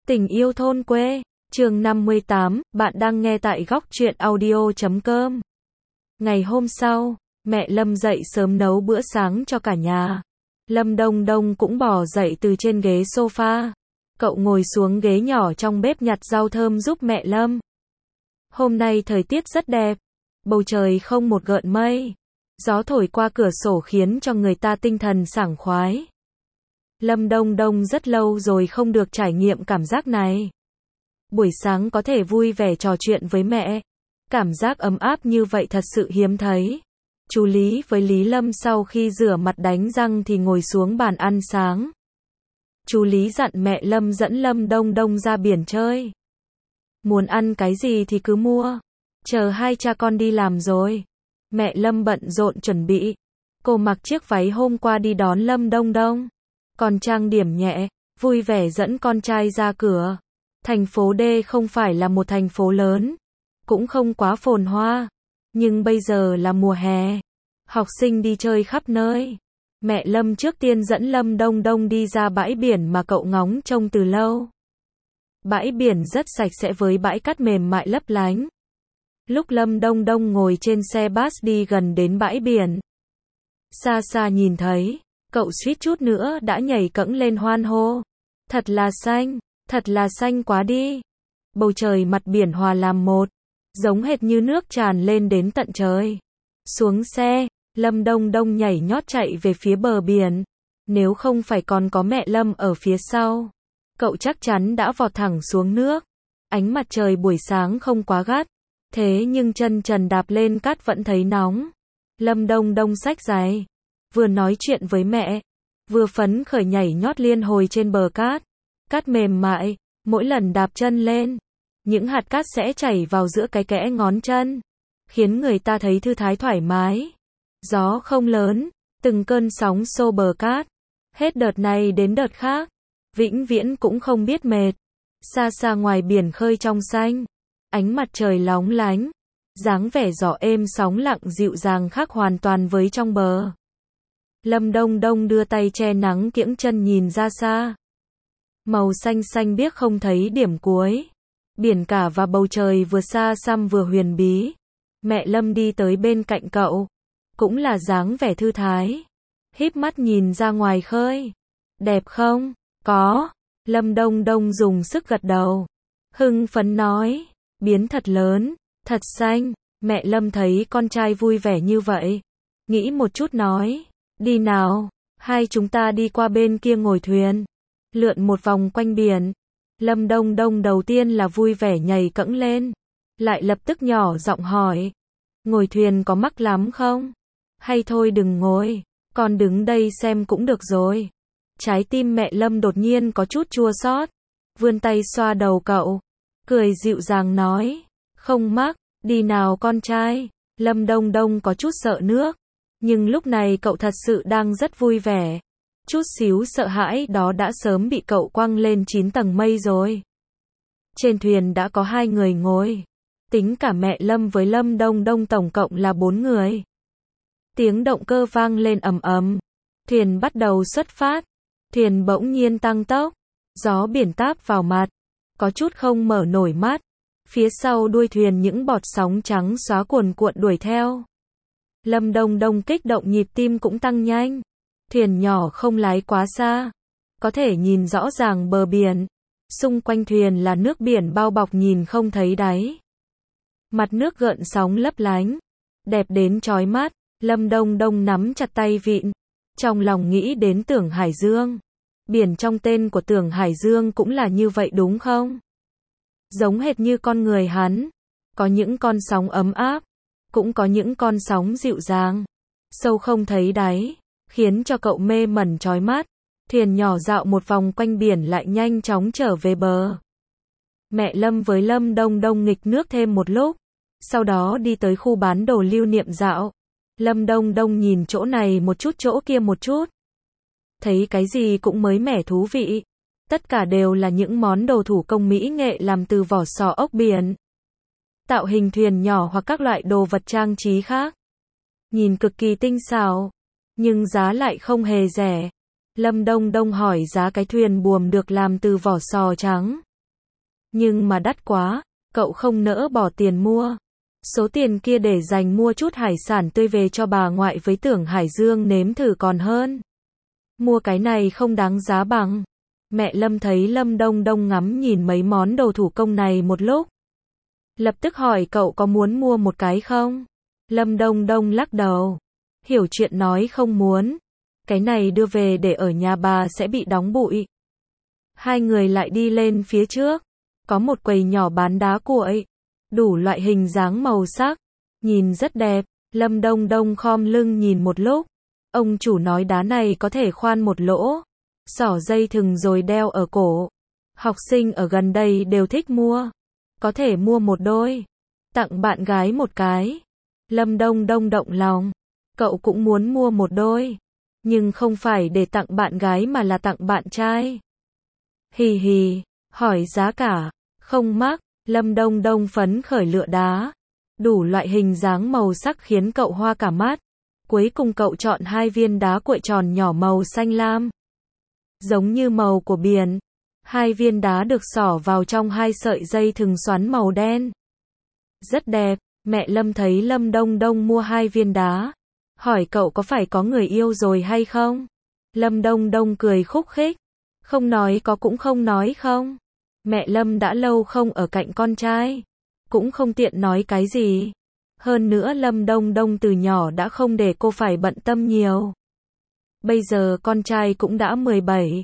Tình yêu thôn quê, chương 58, bạn đang nghe tại góc truyện audio.com. Ngày hôm sau, mẹ Lâm dậy sớm nấu bữa sáng cho cả nhà. Lâm Đông Đông cũng bò dậy từ trên ghế sofa. Cậu ngồi xuống ghế nhỏ trong bếp nhặt rau thơm giúp mẹ Lâm. Hôm nay thời tiết rất đẹp, bầu trời không một gợn mây. Gió thổi qua cửa sổ khiến cho người ta tinh thần sảng khoái. Lâm Đông Đông rất lâu rồi không được trải nghiệm cảm giác này. Buổi sáng có thể vui vẻ trò chuyện với mẹ. Cảm giác ấm áp như vậy thật sự hiếm thấy. Chú Lý với Lý Lâm sau khi rửa mặt đánh răng thì ngồi xuống bàn ăn sáng. Chú Lý dặn mẹ Lâm dẫn Lâm Đông Đông ra biển chơi. Muốn ăn cái gì thì cứ mua. Chờ hai cha con đi làm rồi. Mẹ Lâm bận rộn chuẩn bị. Cô mặc chiếc váy hôm qua đi đón Lâm Đông Đông. Còn trang điểm nhẹ, vui vẻ dẫn con trai ra cửa. Thành phố D không phải là một thành phố lớn, cũng không quá phồn hoa, nhưng bây giờ là mùa hè. Học sinh đi chơi khắp nơi. Mẹ Lâm trước tiên dẫn Lâm Đông Đông đi ra bãi biển mà cậu ngóng trông từ lâu. Bãi biển rất sạch sẽ với bãi cát mềm mại lấp lánh. Lúc Lâm Đông Đông ngồi trên xe bus đi gần đến bãi biển, xa xa nhìn thấy, cậu suýt chút nữa đã nhảy cẫng lên hoan hô. Thật là xanh quá đi. Bầu trời mặt biển hòa làm một, giống hệt như nước tràn lên đến tận trời. Xuống xe, Lâm Đông Đông nhảy nhót chạy về phía bờ biển. Nếu không phải còn có mẹ Lâm ở phía sau, cậu chắc chắn đã vọt thẳng xuống nước. Ánh mặt trời buổi sáng không quá gắt, thế nhưng chân trần đạp lên cát vẫn thấy nóng. Lâm Đông Đông xách giày, vừa nói chuyện với mẹ, vừa phấn khởi nhảy nhót liên hồi trên bờ cát. Cát mềm mại, mỗi lần đạp chân lên, những hạt cát sẽ chảy vào giữa cái kẽ ngón chân, khiến người ta thấy thư thái thoải mái. Gió không lớn, từng cơn sóng xô bờ cát, hết đợt này đến đợt khác, vĩnh viễn cũng không biết mệt. Xa xa ngoài biển khơi trong xanh, ánh mặt trời lóng lánh, dáng vẻ gió êm sóng lặng dịu dàng khác hoàn toàn với trong bờ. Lâm Đông Đông đưa tay che nắng kiễng chân nhìn ra xa. Màu xanh xanh biếc không thấy điểm cuối. Biển cả và bầu trời vừa xa xăm vừa huyền bí. Mẹ Lâm đi tới bên cạnh cậu, cũng là dáng vẻ thư thái, híp mắt nhìn ra ngoài khơi. Đẹp không? Có. Lâm Đông Đông dùng sức gật đầu, hưng phấn nói, biến thật lớn, thật xanh. Mẹ Lâm thấy con trai vui vẻ như vậy, nghĩ một chút nói, đi nào, hai chúng ta đi qua bên kia ngồi thuyền, lượn một vòng quanh biển. Lâm Đông Đông đầu tiên là vui vẻ nhảy cẫng lên, lại lập tức nhỏ giọng hỏi, ngồi thuyền có mắc lắm không? Hay thôi đừng ngồi, con đứng đây xem cũng được rồi. Trái tim mẹ Lâm đột nhiên có chút chua xót, vươn tay xoa đầu cậu, cười dịu dàng nói, không mắc, đi nào con trai. Lâm Đông Đông có chút sợ nước, nhưng lúc này cậu thật sự đang rất vui vẻ. Chút xíu sợ hãi đó đã sớm bị cậu quăng lên 9 tầng mây rồi. Trên thuyền đã có 2 người ngồi, tính cả mẹ Lâm với Lâm Đông Đông tổng cộng là 4 người. Tiếng động cơ vang lên ầm ầm, thuyền bắt đầu xuất phát. Thuyền bỗng nhiên tăng tốc, gió biển táp vào mặt, có chút không mở nổi mắt. Phía sau đuôi thuyền những bọt sóng trắng xóa cuồn cuộn đuổi theo. Lâm Đông Đông kích động, nhịp tim cũng tăng nhanh. Thuyền nhỏ không lái quá xa, có thể nhìn rõ ràng bờ biển. Xung quanh thuyền là nước biển bao bọc nhìn không thấy đáy. Mặt nước gợn sóng lấp lánh, đẹp đến chói mắt. Lâm Đông Đông nắm chặt tay vịn, trong lòng nghĩ đến Tưởng Hải Dương. Biển trong tên của Tưởng Hải Dương cũng là như vậy đúng không? Giống hệt như con người hắn, có những con sóng ấm áp, cũng có những con sóng dịu dàng, sâu không thấy đáy, khiến cho cậu mê mẩn chói mắt. Thuyền nhỏ dạo một vòng quanh biển lại nhanh chóng trở về bờ. Mẹ Lâm với Lâm Đông Đông nghịch nước thêm một lúc, sau đó đi tới khu bán đồ lưu niệm dạo. Lâm Đông Đông nhìn chỗ này một chút chỗ kia một chút, thấy cái gì cũng mới mẻ thú vị. Tất cả đều là những món đồ thủ công mỹ nghệ làm từ vỏ sò ốc biển, tạo hình thuyền nhỏ hoặc các loại đồ vật trang trí khác. Nhìn cực kỳ tinh xảo, nhưng giá lại không hề rẻ. Lâm Đông Đông hỏi giá cái thuyền buồm được làm từ vỏ sò trắng. Nhưng mà đắt quá, cậu không nỡ bỏ tiền mua. Số tiền kia để dành mua chút hải sản tươi về cho bà ngoại với Tưởng Hải Dương nếm thử còn hơn. Mua cái này không đáng giá bằng. Mẹ Lâm thấy Lâm Đông Đông ngắm nhìn mấy món đồ thủ công này một lúc. Lập tức hỏi cậu có muốn mua một cái không? Lâm Đông Đông lắc đầu. Hiểu chuyện nói không muốn. Cái này đưa về để ở nhà bà sẽ bị đóng bụi. Hai người lại đi lên phía trước. Có một quầy nhỏ bán đá cuội. Đủ loại hình dáng màu sắc. Nhìn rất đẹp. Lâm Đông Đông khom lưng nhìn một lúc. Ông chủ nói đá này có thể khoan một lỗ. Xỏ dây thừng rồi đeo ở cổ. Học sinh ở gần đây đều thích mua. Có thể mua một đôi. Tặng bạn gái một cái. Lâm Đông Đông động lòng. Cậu cũng muốn mua một đôi. Nhưng không phải để tặng bạn gái mà là tặng bạn trai. Hì hì. Hỏi giá cả. Không mắc. Lâm Đông Đông phấn khởi lựa đá. Đủ loại hình dáng màu sắc khiến cậu hoa cả mắt. Cuối cùng cậu chọn hai viên đá cuội tròn nhỏ màu xanh lam. Giống như màu của biển. Hai viên đá được xỏ vào trong hai sợi dây thừng xoắn màu đen. Rất đẹp. Mẹ Lâm thấy Lâm Đông Đông mua hai viên đá. Hỏi cậu có phải có người yêu rồi hay không? Lâm Đông Đông cười khúc khích. Không nói có cũng không nói không. Mẹ Lâm đã lâu không ở cạnh con trai. Cũng không tiện nói cái gì. Hơn nữa Lâm Đông Đông từ nhỏ đã không để cô phải bận tâm nhiều. Bây giờ con trai cũng đã 17,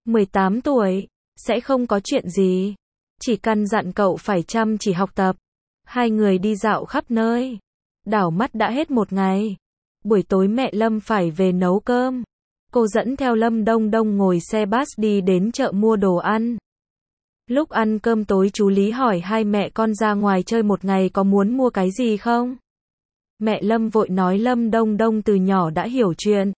18 tuổi. Sẽ không có chuyện gì. Chỉ căn dặn cậu phải chăm chỉ học tập. Hai người đi dạo khắp nơi. Đảo mắt đã hết một ngày. Buổi tối mẹ Lâm phải về nấu cơm. Cô dẫn theo Lâm Đông Đông ngồi xe bus đi đến chợ mua đồ ăn. Lúc ăn cơm tối chú Lý hỏi hai mẹ con ra ngoài chơi một ngày có muốn mua cái gì không? Mẹ Lâm vội nói Lâm Đông Đông từ nhỏ đã hiểu chuyện.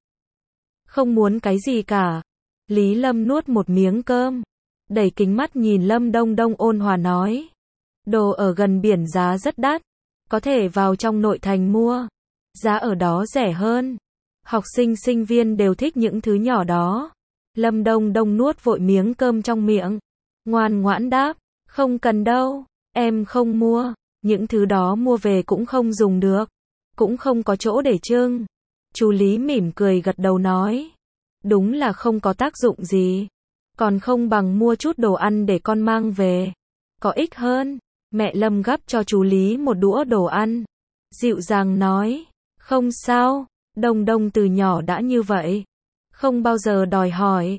Không muốn cái gì cả. Lý Lâm nuốt một miếng cơm. Đẩy kính mắt nhìn Lâm Đông Đông ôn hòa nói. Đồ ở gần biển giá rất đắt. Có thể vào trong nội thành mua. Giá ở đó rẻ hơn. Học sinh sinh viên đều thích những thứ nhỏ đó. Lâm Đông Đông nuốt vội miếng cơm trong miệng. Ngoan ngoãn đáp. Không cần đâu. Em không mua. Những thứ đó mua về cũng không dùng được. Cũng không có chỗ để trưng. Chú Lý mỉm cười gật đầu nói. Đúng là không có tác dụng gì. Còn không bằng mua chút đồ ăn để con mang về. Có ích hơn. Mẹ Lâm gắp cho chú Lý một đũa đồ ăn. Dịu dàng nói. Không sao. Đông Đông từ nhỏ đã như vậy. Không bao giờ đòi hỏi.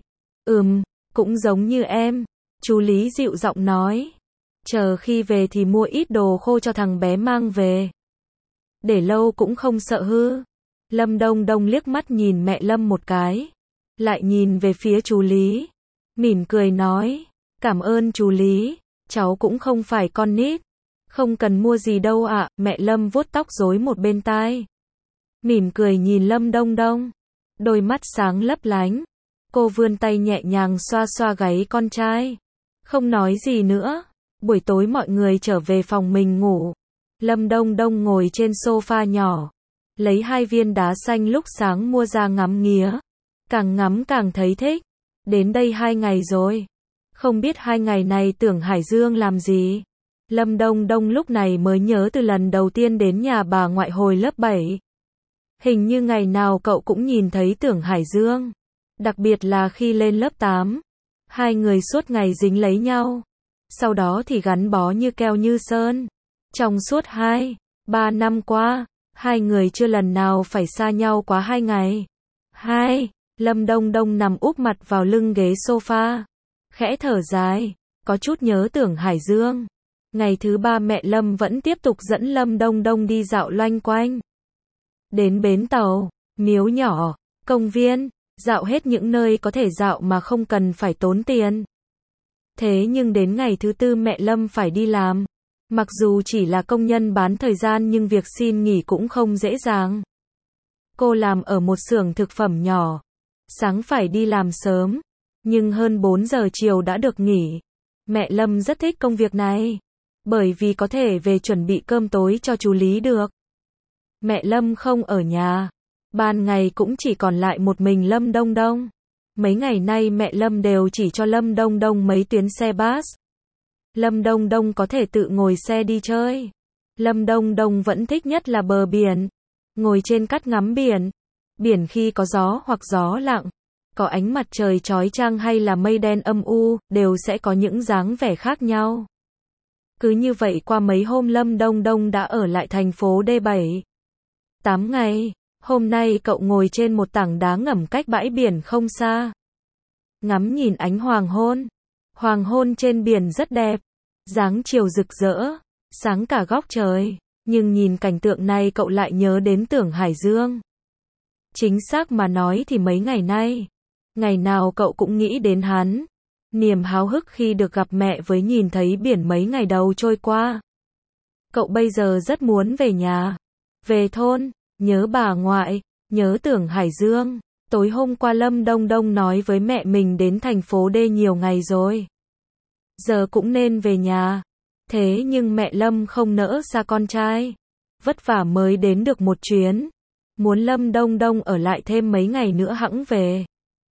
Cũng giống như em. Chú Lý dịu giọng nói. Chờ khi về thì mua ít đồ khô cho thằng bé mang về. Để lâu cũng không sợ hư. Lâm Đông Đông liếc mắt nhìn mẹ Lâm một cái. Lại nhìn về phía chú Lý. Mỉm cười nói. Cảm ơn chú Lý. Cháu cũng không phải con nít. Không cần mua gì đâu ạ. Mẹ Lâm vuốt tóc rối một bên tai. Mỉm cười nhìn Lâm Đông Đông. Đôi mắt sáng lấp lánh. Cô vươn tay nhẹ nhàng xoa xoa gáy con trai. Không nói gì nữa. Buổi tối mọi người trở về phòng mình ngủ. Lâm Đông Đông ngồi trên sofa nhỏ. Lấy hai viên đá xanh lúc sáng mua ra ngắm nghía. Càng ngắm càng thấy thích. Đến đây 2 ngày rồi. Không biết 2 ngày này Tưởng Hải Dương làm gì. Lâm Đông Đông lúc này mới nhớ từ lần đầu tiên đến nhà bà ngoại hồi lớp 7. Hình như ngày nào cậu cũng nhìn thấy Tưởng Hải Dương. Đặc biệt là khi lên lớp 8. Hai người suốt ngày dính lấy nhau. Sau đó thì gắn bó như keo như sơn. Trong suốt 2-3 năm qua, hai người chưa lần nào phải xa nhau quá 2 ngày. Lâm Đông Đông nằm úp mặt vào lưng ghế sofa. Khẽ thở dài, có chút nhớ Tưởng Hải Dương. Ngày thứ 3 mẹ Lâm vẫn tiếp tục dẫn Lâm Đông Đông đi dạo loanh quanh. Đến bến tàu, miếu nhỏ, công viên, dạo hết những nơi có thể dạo mà không cần phải tốn tiền. Thế nhưng đến ngày thứ 4 mẹ Lâm phải đi làm. Mặc dù chỉ là công nhân bán thời gian nhưng việc xin nghỉ cũng không dễ dàng. Cô làm ở một xưởng thực phẩm nhỏ. Sáng phải đi làm sớm, nhưng hơn 4 giờ chiều đã được nghỉ. Mẹ Lâm rất thích công việc này, bởi vì có thể về chuẩn bị cơm tối cho chú Lý được. Mẹ Lâm không ở nhà, ban ngày cũng chỉ còn lại một mình Lâm Đông Đông. Mấy ngày nay mẹ Lâm đều chỉ cho Lâm Đông Đông mấy tuyến xe bus. Lâm Đông Đông có thể tự ngồi xe đi chơi. Lâm Đông Đông vẫn thích nhất là bờ biển. Ngồi trên cát ngắm biển. Biển khi có gió hoặc gió lặng, có ánh mặt trời chói chang hay là mây đen âm u, đều sẽ có những dáng vẻ khác nhau. Cứ như vậy qua mấy hôm Lâm Đông Đông đã ở lại thành phố D7. 8 ngày, hôm nay cậu ngồi trên một tảng đá ngầm cách bãi biển không xa. Ngắm nhìn ánh hoàng hôn. Hoàng hôn trên biển rất đẹp. Dáng chiều rực rỡ, sáng cả góc trời. Nhưng nhìn cảnh tượng này cậu lại nhớ đến Tưởng Hải Dương. Chính xác mà nói thì mấy ngày nay, ngày nào cậu cũng nghĩ đến hắn. Niềm háo hức khi được gặp mẹ với nhìn thấy biển mấy ngày đầu trôi qua. Cậu bây giờ rất muốn về nhà, về thôn, nhớ bà ngoại, nhớ Tưởng Hải Dương. Tối hôm qua Lâm Đông Đông nói với mẹ mình đến thành phố D nhiều ngày rồi. Giờ cũng nên về nhà. Thế nhưng mẹ Lâm không nỡ xa con trai. Vất vả mới đến được một chuyến. Muốn Lâm Đông Đông ở lại thêm mấy ngày nữa hẵng về.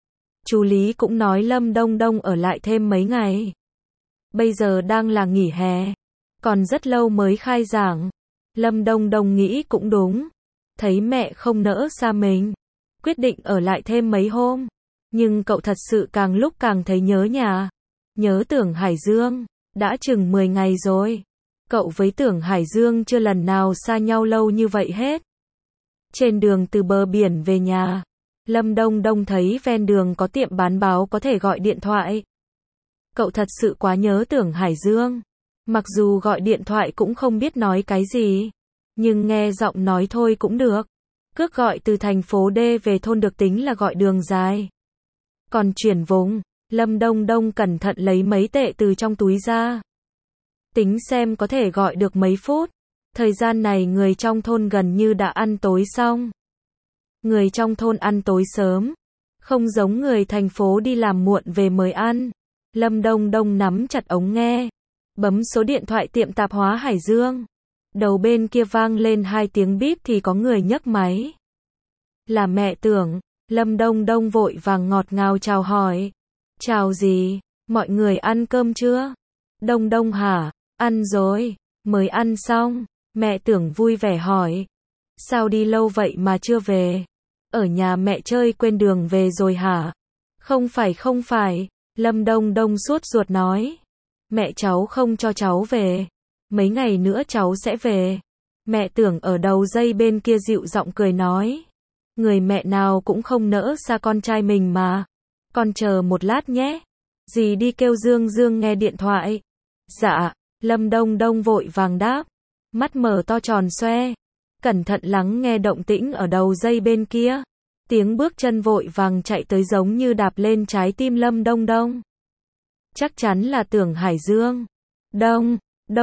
Chú Lý cũng nói Lâm Đông Đông ở lại thêm mấy ngày. Bây giờ đang là nghỉ hè. Còn rất lâu mới khai giảng. Lâm Đông Đông nghĩ cũng đúng. Thấy mẹ không nỡ xa mình. Quyết định ở lại thêm mấy hôm. Nhưng cậu thật sự càng lúc càng thấy nhớ nhà. Nhớ Tưởng Hải Dương. Đã chừng 10 ngày rồi. Cậu với Tưởng Hải Dương chưa lần nào xa nhau lâu như vậy hết. Trên đường từ bờ biển về nhà, Lâm Đông Đông thấy ven đường có tiệm bán báo có thể gọi điện thoại. Cậu thật sự quá nhớ Tưởng Hải Dương. Mặc dù gọi điện thoại cũng không biết nói cái gì, nhưng nghe giọng nói thôi cũng được. Cước gọi từ thành phố D về thôn được tính là gọi đường dài. Còn chuyển vùng, Lâm Đông Đông cẩn thận lấy mấy tệ từ trong túi ra. Tính xem có thể gọi được mấy phút. Thời gian này người trong thôn gần như đã ăn tối xong. Người trong thôn ăn tối sớm. Không giống người thành phố đi làm muộn về mới ăn. Lâm Đông Đông nắm chặt ống nghe. Bấm số điện thoại tiệm tạp hóa Hải Dương. Đầu bên kia vang lên 2 tiếng bíp thì có người nhấc máy. Là mẹ Tưởng. Lâm Đông Đông vội vàng ngọt ngào chào hỏi. Chào gì? Mọi người ăn cơm chưa? Đông Đông hả? Ăn rồi. Mới ăn xong. Mẹ Tưởng vui vẻ hỏi. Sao đi lâu vậy mà chưa về? Ở nhà mẹ chơi quên đường về rồi hả? Không phải. Lâm Đông Đông sốt ruột nói. Mẹ cháu không cho cháu về. Mấy ngày nữa cháu sẽ về. Mẹ Tưởng ở đầu dây bên kia dịu giọng cười nói. Người mẹ nào cũng không nỡ xa con trai mình mà. Con chờ một lát nhé. Dì đi kêu Dương Dương nghe điện thoại. Dạ. Lâm Đông Đông vội vàng đáp. Mắt mở to tròn xoe. Cẩn thận lắng nghe động tĩnh ở đầu dây bên kia. Tiếng bước chân vội vàng chạy tới giống như đạp lên trái tim Lâm Đông Đông. Chắc chắn là Tưởng Hải Dương. Đông.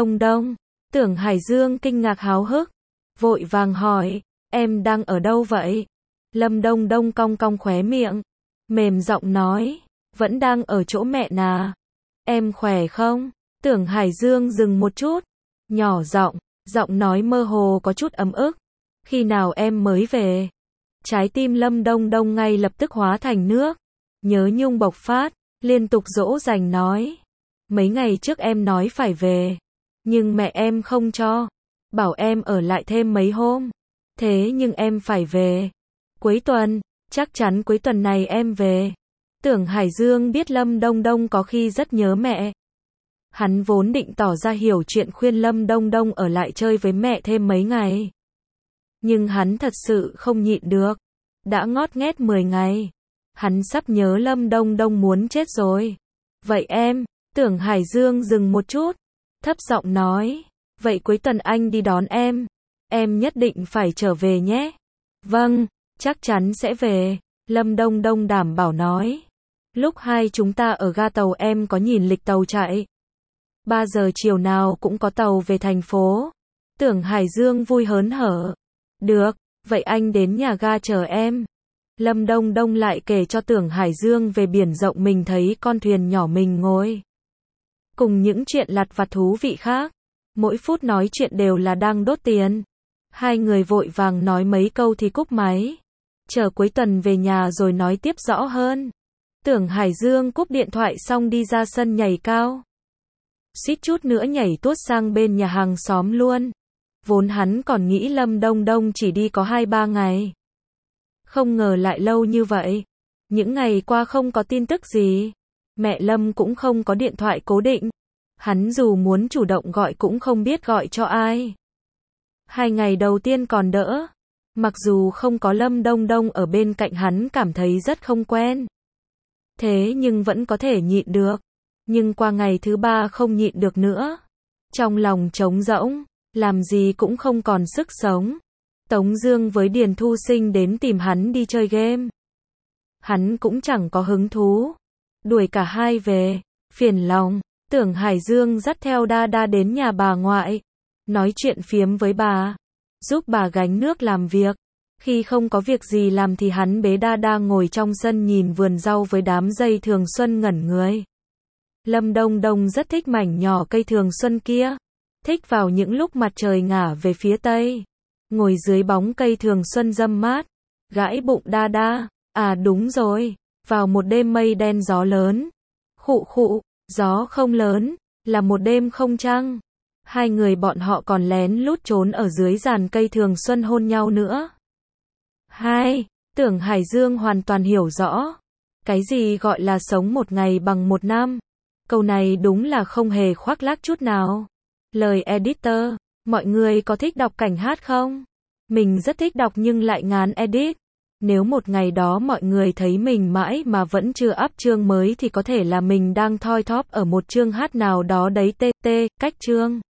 Tưởng Hải Dương kinh ngạc háo hức. Vội vàng hỏi. Em đang ở đâu vậy? Lâm Đông Đông cong cong khóe miệng. Mềm giọng nói. Vẫn đang ở chỗ mẹ nà. Em khỏe không? Tưởng Hải Dương dừng một chút. Nhỏ giọng. Giọng nói mơ hồ có chút ấm ức. Khi nào em mới về? Trái tim Lâm Đông Đông ngay lập tức hóa thành nước. Nhớ nhung bộc phát. Liên tục dỗ dành nói. Mấy ngày trước em nói phải về. Nhưng mẹ em không cho. Bảo em ở lại thêm mấy hôm. Thế nhưng em phải về. Cuối tuần. Chắc chắn cuối tuần này em về. Tưởng Hải Dương biết Lâm Đông Đông có khi rất nhớ mẹ. Hắn vốn định tỏ ra hiểu chuyện khuyên Lâm Đông Đông ở lại chơi với mẹ thêm mấy ngày. Nhưng hắn thật sự không nhịn được. Đã ngót nghét 10 ngày. Hắn sắp nhớ Lâm Đông Đông muốn chết rồi. Vậy em, Tưởng Hải Dương dừng một chút. Thấp giọng nói. Vậy cuối tuần anh đi đón em. Em nhất định phải trở về nhé. Vâng, chắc chắn sẽ về. Lâm Đông Đông đảm bảo nói. Lúc hai chúng ta ở ga tàu em có nhìn lịch tàu chạy. 3 giờ chiều nào cũng có tàu về thành phố. Tưởng Hải Dương vui hớn hở. Được, vậy anh đến nhà ga chờ em. Lâm Đông Đông lại kể cho Tưởng Hải Dương về biển rộng mình thấy con thuyền nhỏ mình ngồi. Cùng những chuyện lặt vặt thú vị khác. Mỗi phút nói chuyện đều là đang đốt tiền. Hai người vội vàng nói mấy câu thì cúp máy. Chờ cuối tuần về nhà rồi nói tiếp rõ hơn. Tưởng Hải Dương cúp điện thoại xong đi ra sân nhảy cao. suýt chút nữa nhảy tuốt sang bên nhà hàng xóm luôn. Vốn hắn còn nghĩ Lâm Đông Đông chỉ đi có 2-3 ngày. Không ngờ lại lâu như vậy. Những ngày qua không có tin tức gì. Mẹ Lâm cũng không có điện thoại cố định. Hắn dù muốn chủ động gọi cũng không biết gọi cho ai. 2 ngày đầu tiên còn đỡ. Mặc dù không có Lâm Đông Đông ở bên cạnh hắn cảm thấy rất không quen. Thế nhưng vẫn có thể nhịn được. Nhưng qua ngày thứ 3 không nhịn được nữa. Trong lòng trống rỗng, làm gì cũng không còn sức sống. Tống Dương với Điền Thu Sinh đến tìm hắn đi chơi game. Hắn cũng chẳng có hứng thú. Đuổi cả hai về, phiền lòng. Tưởng Hải Dương dắt theo Đa Đa đến nhà bà ngoại. Nói chuyện phiếm với bà. Giúp bà gánh nước làm việc. Khi không có việc gì làm thì hắn bế Đa Đa ngồi trong sân nhìn vườn rau với đám dây thường xuân ngẩn người. Lâm Đông Đông rất thích mảnh nhỏ cây thường xuân kia. Thích vào những lúc mặt trời ngả về phía tây. Ngồi dưới bóng cây thường xuân râm mát. Gãi bụng Đa Đa. À đúng rồi. Vào một đêm mây đen gió lớn. Khụ khụ. Gió không lớn. Là một đêm không trăng. Hai người bọn họ còn lén lút trốn ở dưới giàn cây thường xuân hôn nhau nữa. Tưởng Hải Dương hoàn toàn hiểu rõ. Cái gì gọi là sống một ngày bằng một năm. Câu này đúng là không hề khoác lác chút nào. Lời editor, mọi người có thích đọc cảnh hát không? Mình rất thích đọc nhưng lại ngán edit. Nếu một ngày đó mọi người thấy mình mãi mà vẫn chưa up chương mới thì có thể là mình đang thoi thóp ở một chương hát nào đó đấy. Cách chương